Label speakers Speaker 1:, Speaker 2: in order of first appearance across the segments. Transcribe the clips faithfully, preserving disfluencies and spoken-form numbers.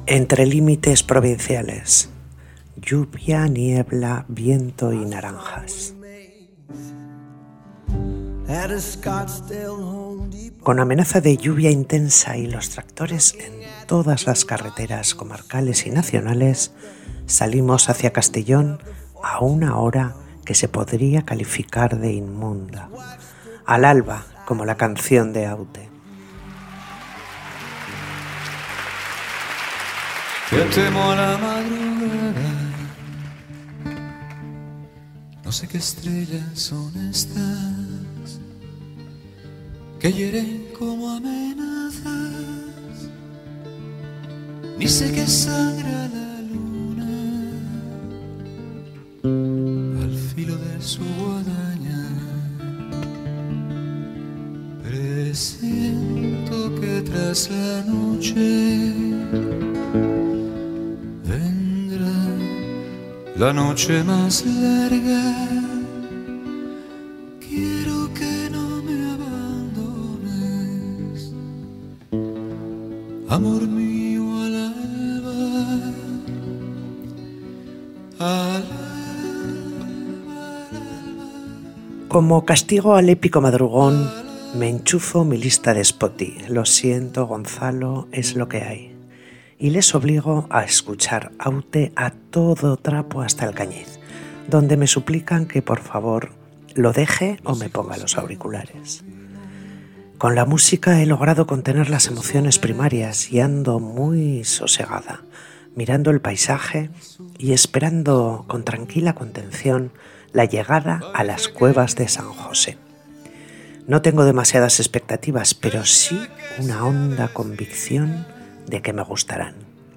Speaker 1: Entre límites provinciales, lluvia, niebla, viento y naranjas. Con amenaza de lluvia intensa y los tractores en todas las carreteras comarcales y nacionales, salimos hacia Castellón a una hora que se podría calificar de inmunda. Al alba, como la canción de Aute.
Speaker 2: Yo temo a la madrugada, no sé qué estrellas son estas que hieren como amenazas, ni sé qué sangra la luna al filo de su guadaña. Presiento que tras la noche la noche más larga. Quiero que no me abandones, amor mío, al alba, al alba, al alba.
Speaker 1: Como castigo al épico madrugón, me enchufo mi lista de Spotify. Lo siento, Gonzalo, es lo que hay. Y les obligo a escuchar Aute a todo trapo hasta el Cañiz, donde me suplican que por favor lo deje o me ponga los auriculares. Con la música he logrado contener las emociones primarias y ando muy sosegada, mirando el paisaje y esperando con tranquila contención la llegada a las cuevas de San José. No tengo demasiadas expectativas, pero sí una honda convicción de que me gustarán.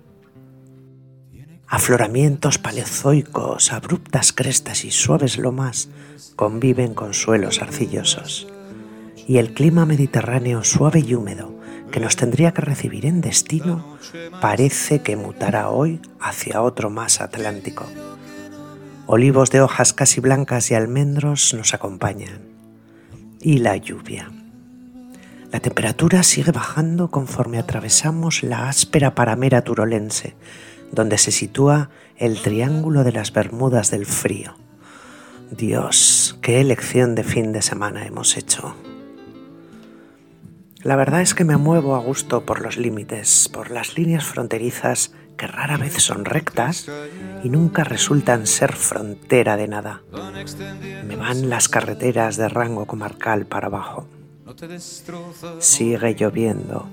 Speaker 1: Afloramientos paleozoicos, abruptas crestas y suaves lomas conviven con suelos arcillosos, y el clima mediterráneo suave y húmedo que nos tendría que recibir en destino parece que mutará hoy hacia otro más atlántico. Olivos de hojas casi blancas y almendros nos acompañan, y la lluvia. La temperatura sigue bajando conforme atravesamos la áspera paramera turolense, donde se sitúa el Triángulo de las Bermudas del Frío. Dios, qué elección de fin de semana hemos hecho. La verdad es que me muevo a gusto por los límites, por las líneas fronterizas que rara vez son rectas y nunca resultan ser frontera de nada. Me van las carreteras de rango comarcal para abajo. Sigue lloviendo.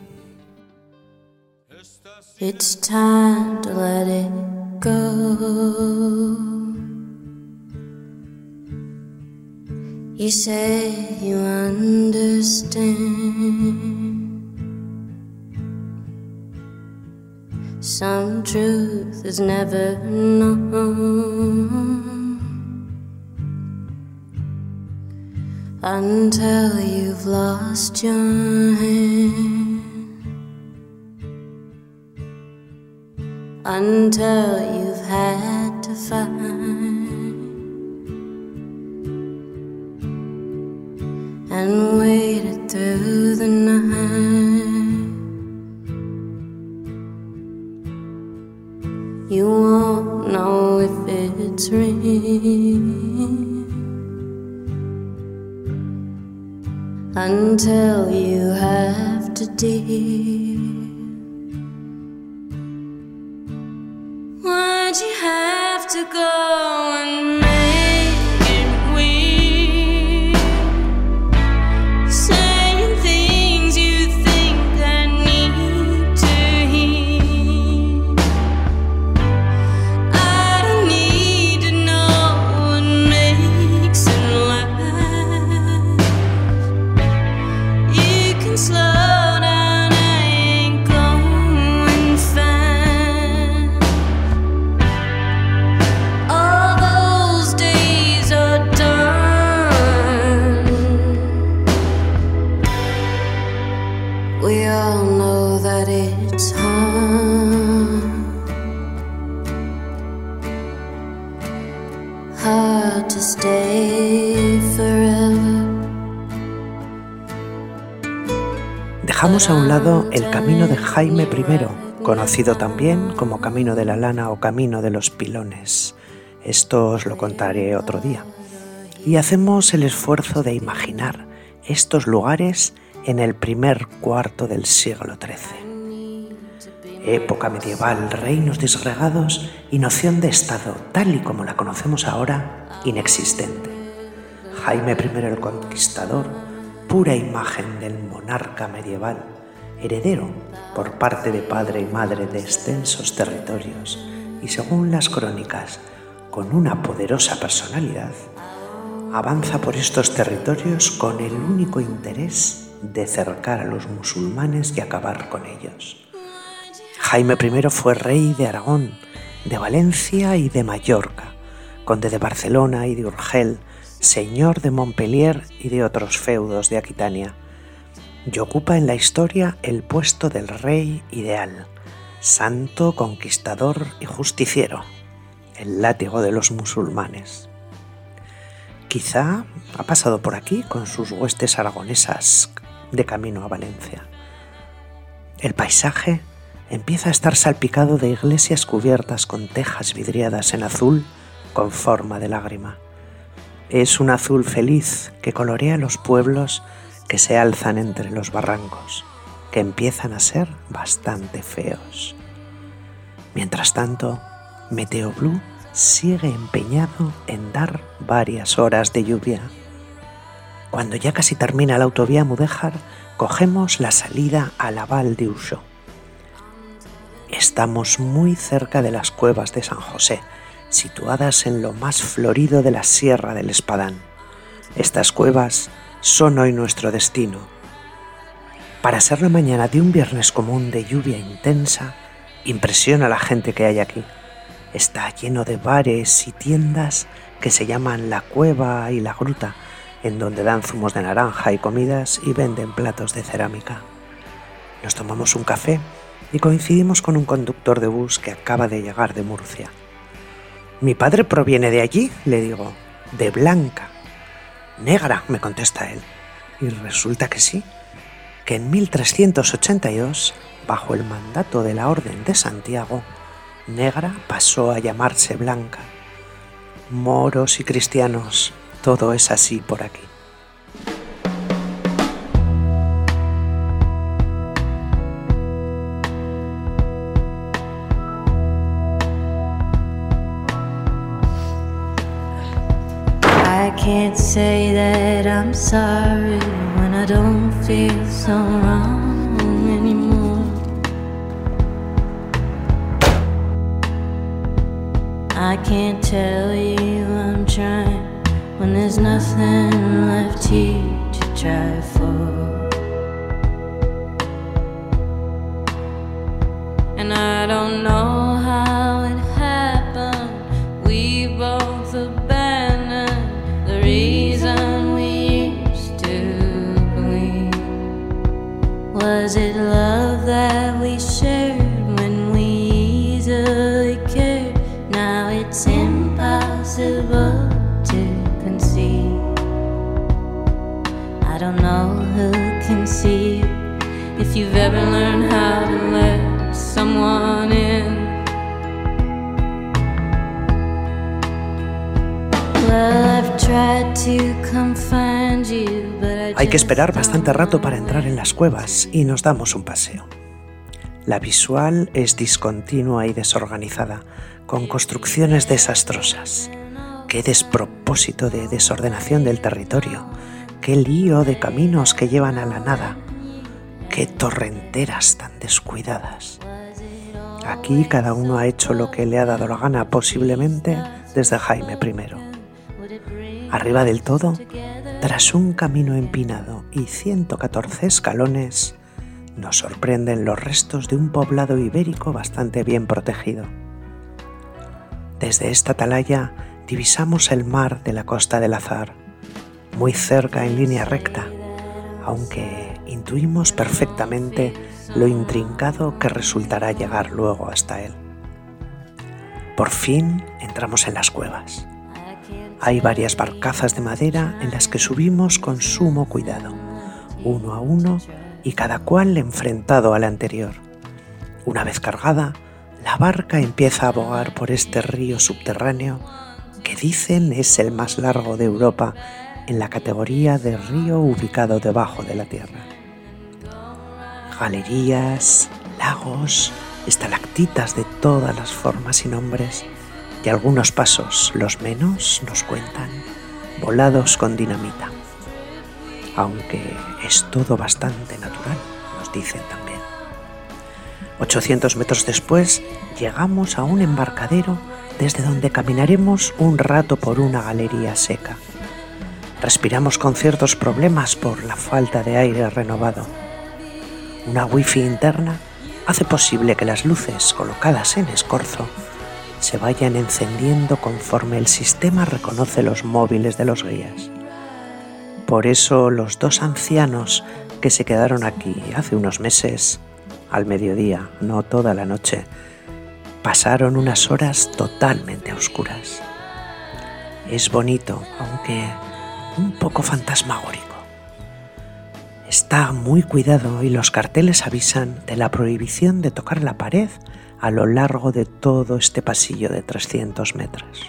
Speaker 3: It's time to let it go. You say you understand. Some truth is never known until you've lost your hand, until you've had to find and waited through the night. You won't know if it's real until you have to deal. Why'd you have to go and make it weird, saying things you think I need to hear? I don't need to know what makes it last. You can slow down, I ain't going fast. All those days are done. We all know that it's hard, hard to stay forever.
Speaker 1: Dejamos a un lado el camino de Jaime primero, conocido también como Camino de la Lana o Camino de los Pilones. Esto os lo contaré otro día. Y hacemos el esfuerzo de imaginar estos lugares en el primer cuarto del siglo trece. Época medieval, reinos disgregados y noción de Estado, tal y como la conocemos ahora, inexistente. Jaime primero el Conquistador, pura imagen del monarca medieval, heredero por parte de padre y madre de extensos territorios y, según las crónicas, con una poderosa personalidad, avanza por estos territorios con el único interés de cercar a los musulmanes y acabar con ellos. Jaime primero fue rey de Aragón, de Valencia y de Mallorca, conde de Barcelona y de Urgel, señor de Montpellier y de otros feudos de Aquitania, y ocupa en la historia el puesto del rey ideal, santo, conquistador y justiciero, el látigo de los musulmanes. Quizá ha pasado por aquí con sus huestes aragonesas de camino a Valencia. El paisaje empieza a estar salpicado de iglesias cubiertas con tejas vidriadas en azul con forma de lágrima. Es un azul feliz que colorea los pueblos que se alzan entre los barrancos, que empiezan a ser bastante feos. Mientras tanto, Meteo Blue sigue empeñado en dar varias horas de lluvia. Cuando ya casi termina la autovía Mudéjar, cogemos la salida a la Val de Uxó. Estamos muy cerca de las cuevas de San José, situadas en lo más florido de la Sierra del Espadán. Estas cuevas son hoy nuestro destino. Para ser la mañana de un viernes común de lluvia intensa, impresiona a la gente que hay aquí. Está lleno de bares y tiendas que se llaman La Cueva y La Gruta, en donde dan zumos de naranja y comidas y venden platos de cerámica. Nos tomamos un café y coincidimos con un conductor de bus que acaba de llegar de Murcia. «Mi padre proviene de allí», le digo, «de Blanca». «Negra», me contesta él. Y resulta que sí, que en mil trescientos ochenta y dos, bajo el mandato de la Orden de Santiago, Negra pasó a llamarse Blanca. Moros y cristianos, todo es así por aquí.
Speaker 3: I can't say that I'm sorry when I don't feel so wrong anymore. I can't tell you I'm trying when there's nothing left here to try for. And I don't know how it happened. We both abandoned the reason we used to believe. Was it love that we shared when we easily cared? Now it's impossible to conceive. I don't know who can see you, if you've ever learned how to let someone in.
Speaker 1: Hay que esperar bastante rato para entrar en las cuevas y nos damos un paseo. La visual es discontinua y desorganizada, con construcciones desastrosas. Qué despropósito de desordenación del territorio, qué lío de caminos que llevan a la nada, qué torrenteras tan descuidadas. Aquí cada uno ha hecho lo que le ha dado la gana, posiblemente desde Jaime primero. Arriba del todo, tras un camino empinado y ciento catorce escalones, nos sorprenden los restos de un poblado ibérico bastante bien protegido. Desde esta atalaya divisamos el mar de la Costa del Azar, muy cerca en línea recta, aunque intuimos perfectamente lo intrincado que resultará llegar luego hasta él. Por fin entramos en las cuevas. Hay varias barcazas de madera en las que subimos con sumo cuidado, uno a uno y cada cual enfrentado al anterior. Una vez cargada, la barca empieza a bogar por este río subterráneo que dicen es el más largo de Europa en la categoría de río ubicado debajo de la tierra. Galerías, lagos, estalactitas de todas las formas y nombres y algunos pasos, los menos, nos cuentan, volados con dinamita. Aunque es todo bastante natural, nos dicen también. ochocientos metros después llegamos a un embarcadero desde donde caminaremos un rato por una galería seca. Respiramos con ciertos problemas por la falta de aire renovado. Una wifi interna hace posible que las luces colocadas en escorzo se vayan encendiendo conforme el sistema reconoce los móviles de los guías. Por eso los dos ancianos que se quedaron aquí hace unos meses, al mediodía, no toda la noche, pasaron unas horas totalmente a oscuras. Es bonito, aunque un poco fantasmagórico. Está muy cuidado y los carteles avisan de la prohibición de tocar la pared a lo largo de todo este pasillo de trescientos metros.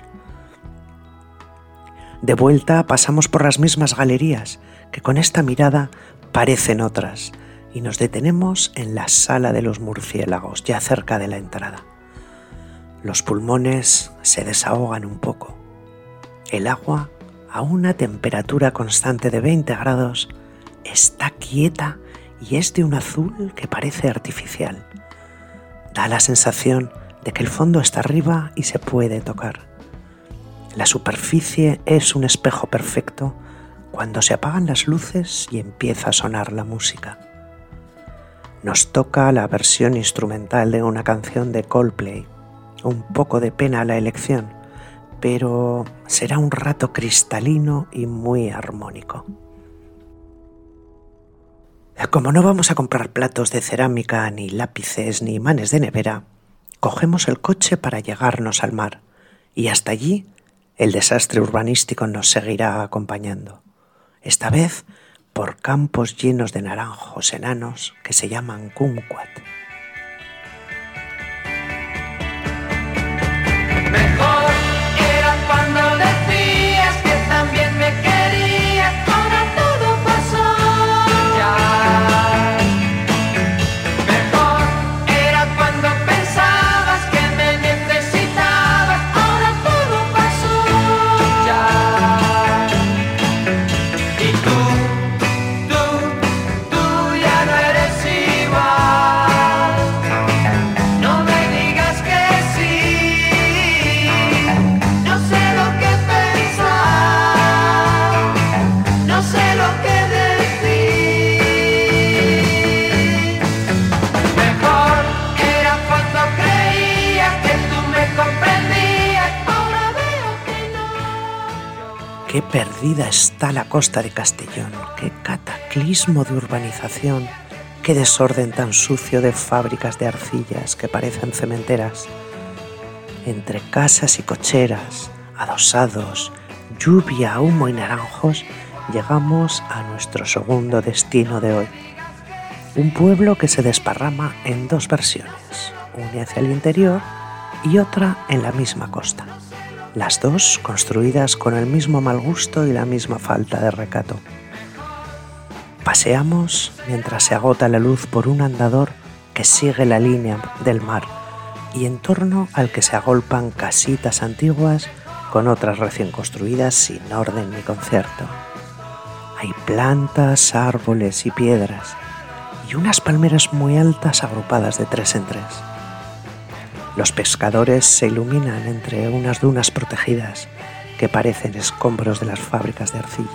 Speaker 1: De vuelta pasamos por las mismas galerías que con esta mirada parecen otras y nos detenemos en la sala de los murciélagos, ya cerca de la entrada. Los pulmones se desahogan un poco. El agua, a una temperatura constante de veinte grados, está quieta y es de un azul que parece artificial. Da la sensación de que el fondo está arriba y se puede tocar. La superficie es un espejo perfecto cuando se apagan las luces y empieza a sonar la música. Nos toca la versión instrumental de una canción de Coldplay. Un poco de pena la elección, pero será un rato cristalino y muy armónico. Como no vamos a comprar platos de cerámica, ni lápices, ni imanes de nevera, cogemos el coche para llegarnos al mar y hasta allí el desastre urbanístico nos seguirá acompañando. Esta vez por campos llenos de naranjos enanos que se llaman kumquat.
Speaker 2: Mejor era cuando decías que también me querías, ahora todo pasó ya. Mejor era cuando pensabas que me necesitabas, ahora todo pasó ya. Y tú, tú, tú ya no eres igual. No me digas que sí, no sé lo que pensar, no sé lo que decir. Mejor era cuando creía que tú me comprendías, ahora veo que no.
Speaker 1: Qué perdida está la costa de Castellón, qué cataclismo de urbanización, qué desorden tan sucio de fábricas de arcillas que parecen cementeras. Entre casas y cocheras, adosados, lluvia, humo y naranjos, llegamos a nuestro segundo destino de hoy. Un pueblo que se desparrama en dos versiones, una hacia el interior y otra en la misma costa. Las dos construidas con el mismo mal gusto y la misma falta de recato. Paseamos mientras se agota la luz por un andador que sigue la línea del mar y en torno al que se agolpan casitas antiguas con otras recién construidas sin orden ni concierto. Hay plantas, árboles y piedras y unas palmeras muy altas agrupadas de tres en tres. Los pescadores se iluminan entre unas dunas protegidas que parecen escombros de las fábricas de arcilla.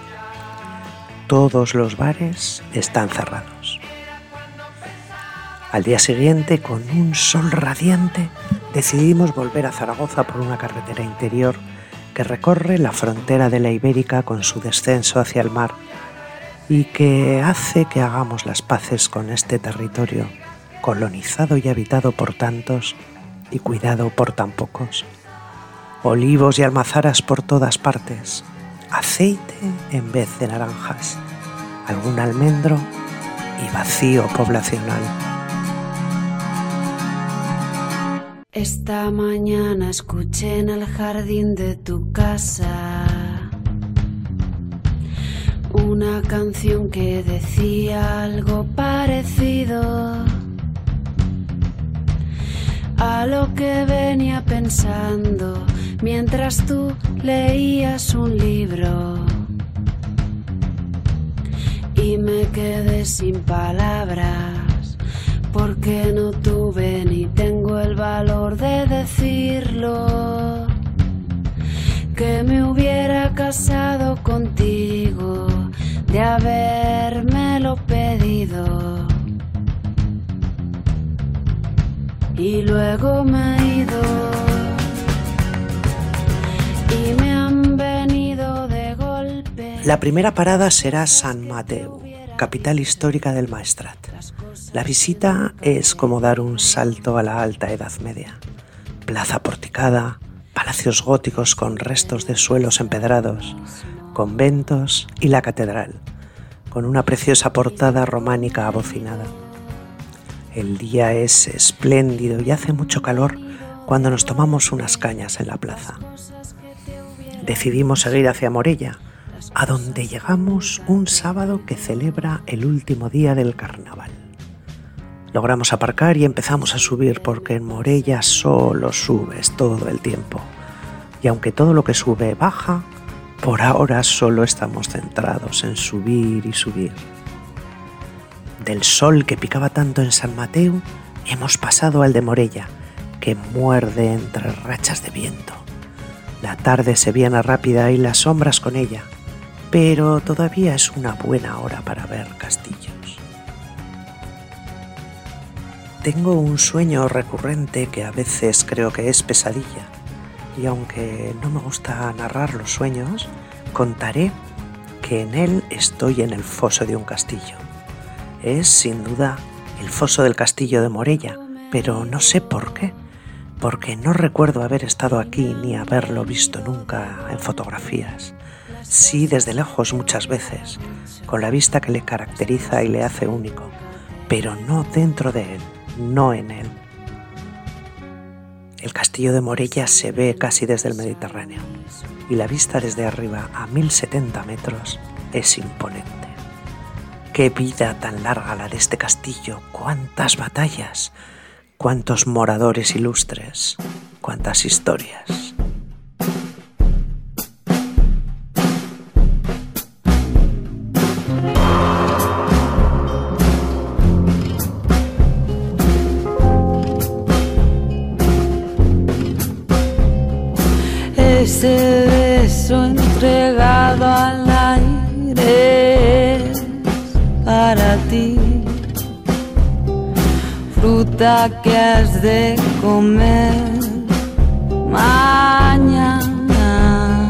Speaker 1: Todos los bares están cerrados. Al día siguiente, con un sol radiante, decidimos volver a Zaragoza por una carretera interior que recorre la frontera de la Ibérica con su descenso hacia el mar y que hace que hagamos las paces con este territorio colonizado y habitado por tantos y cuidado por tan pocos. Olivos y almazaras por todas partes, aceite en vez de naranjas, algún almendro y vacío poblacional.
Speaker 4: Esta mañana escuché en el jardín de tu casa una canción que decía algo parecido a lo que venía pensando mientras tú leías un libro. Y me quedé sin palabras porque no tuve ni tengo el valor de decirlo, que me hubiera casado contigo de habérmelo pedido. Y luego me he ido y me han venido de golpe.
Speaker 1: La primera parada será Sant Mateu, capital histórica del Maestrat. La visita es como dar un salto a la alta Edad Media. Plaza porticada, palacios góticos con restos de suelos empedrados, conventos y la catedral, con una preciosa portada románica abocinada. El día es espléndido y hace mucho calor cuando nos tomamos unas cañas en la plaza. Decidimos seguir hacia Morella, a donde llegamos un sábado que celebra el último día del carnaval. Logramos aparcar y empezamos a subir porque en Morella solo subes todo el tiempo. Y aunque todo lo que sube baja, por ahora solo estamos centrados en subir y subir. Del sol que picaba tanto en Sant Mateu, hemos pasado al de Morella, que muerde entre rachas de viento. La tarde se viene rápida y las sombras con ella, pero todavía es una buena hora para ver castillos. Tengo un sueño recurrente que a veces creo que es pesadilla, y aunque no me gusta narrar los sueños, contaré que en él estoy en el foso de un castillo. Es, sin duda, el foso del castillo de Morella, pero no sé por qué, porque no recuerdo haber estado aquí ni haberlo visto nunca en fotografías. Sí, desde lejos muchas veces, con la vista que le caracteriza y le hace único, pero no dentro de él, no en él. El castillo de Morella se ve casi desde el Mediterráneo y la vista desde arriba a mil setenta metros es imponente. ¡Qué vida tan larga la de este castillo! ¡Cuántas batallas! ¡Cuántos moradores ilustres! ¡Cuántas historias!
Speaker 3: Ese beso entregado al aire es para ti, fruta que has de comer mañana.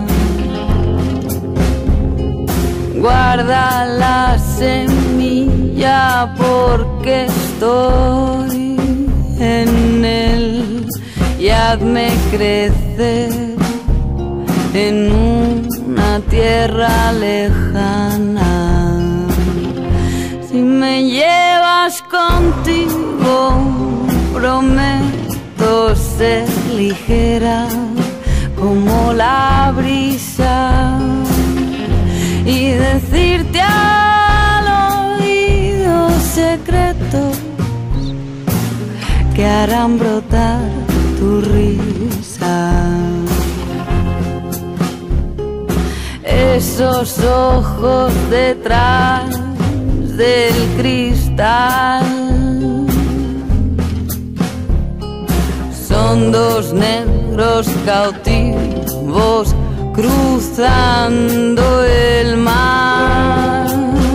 Speaker 3: Guarda la semilla porque estoy en él y hazme crecer en una tierra lejana. Si me llevas contigo, prometo ser ligera como la brisa y decirte al oído secretos que harán brotar tu risa. Esos ojos detrás del cristal son dos negros cautivos cruzando el mar.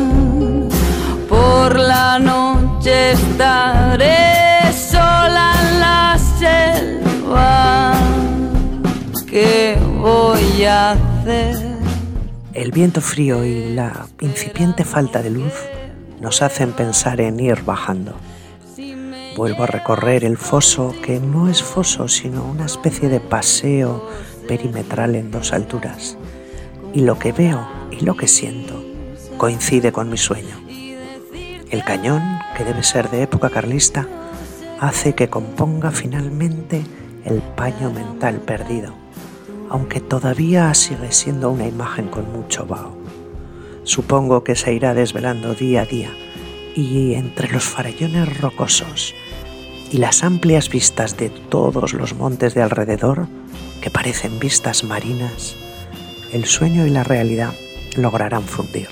Speaker 3: Por la noche estaré sola en la selva. ¿Qué voy a hacer?
Speaker 1: El viento frío y la incipiente falta de luz nos hacen pensar en ir bajando. Vuelvo a recorrer el foso, que no es foso, sino una especie de paseo perimetral en dos alturas. Y lo que veo y lo que siento coincide con mi sueño. El cañón, que debe ser de época carlista, hace que componga finalmente el paño mental perdido, aunque todavía sigue siendo una imagen con mucho vaho. Supongo que se irá desvelando día a día, y entre los farallones rocosos y las amplias vistas de todos los montes de alrededor, que parecen vistas marinas, el sueño y la realidad lograrán fundir.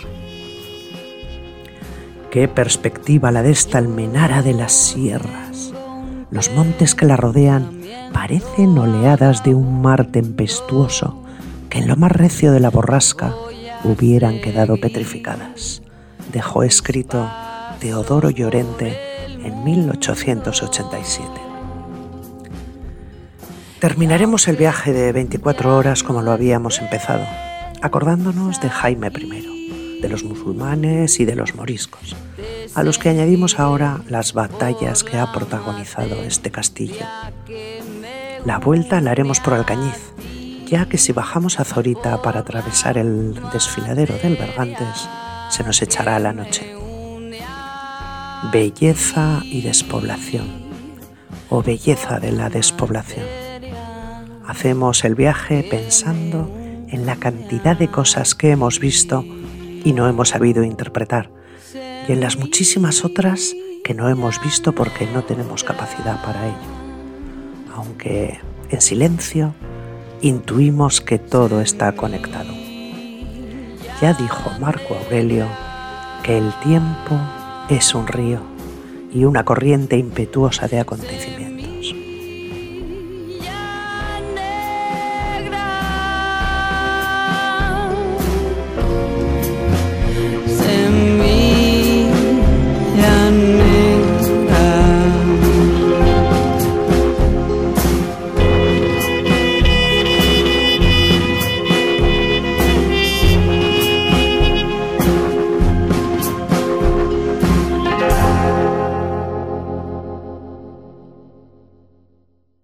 Speaker 1: ¡Qué perspectiva la de esta Almenara de las sierras! Los montes que la rodean parecen oleadas de un mar tempestuoso que en lo más recio de la borrasca hubieran quedado petrificadas. Dejó escrito Teodoro Llorente en mil ochocientos ochenta y siete. Terminaremos el viaje de veinticuatro horas como lo habíamos empezado, acordándonos de Jaime primero, de los musulmanes y de los moriscos, a los que añadimos ahora las batallas que ha protagonizado este castillo. La vuelta la haremos por Alcañiz, ya que si bajamos a Zorita para atravesar el desfiladero del Bergantes, se nos echará la noche. Belleza y despoblación, o belleza de la despoblación. Hacemos el viaje pensando en la cantidad de cosas que hemos visto y no hemos sabido interpretar, y en las muchísimas otras que no hemos visto porque no tenemos capacidad para ello. Aunque en silencio intuimos que todo está conectado. Ya dijo Marco Aurelio que el tiempo es un río y una corriente impetuosa de acontecimientos.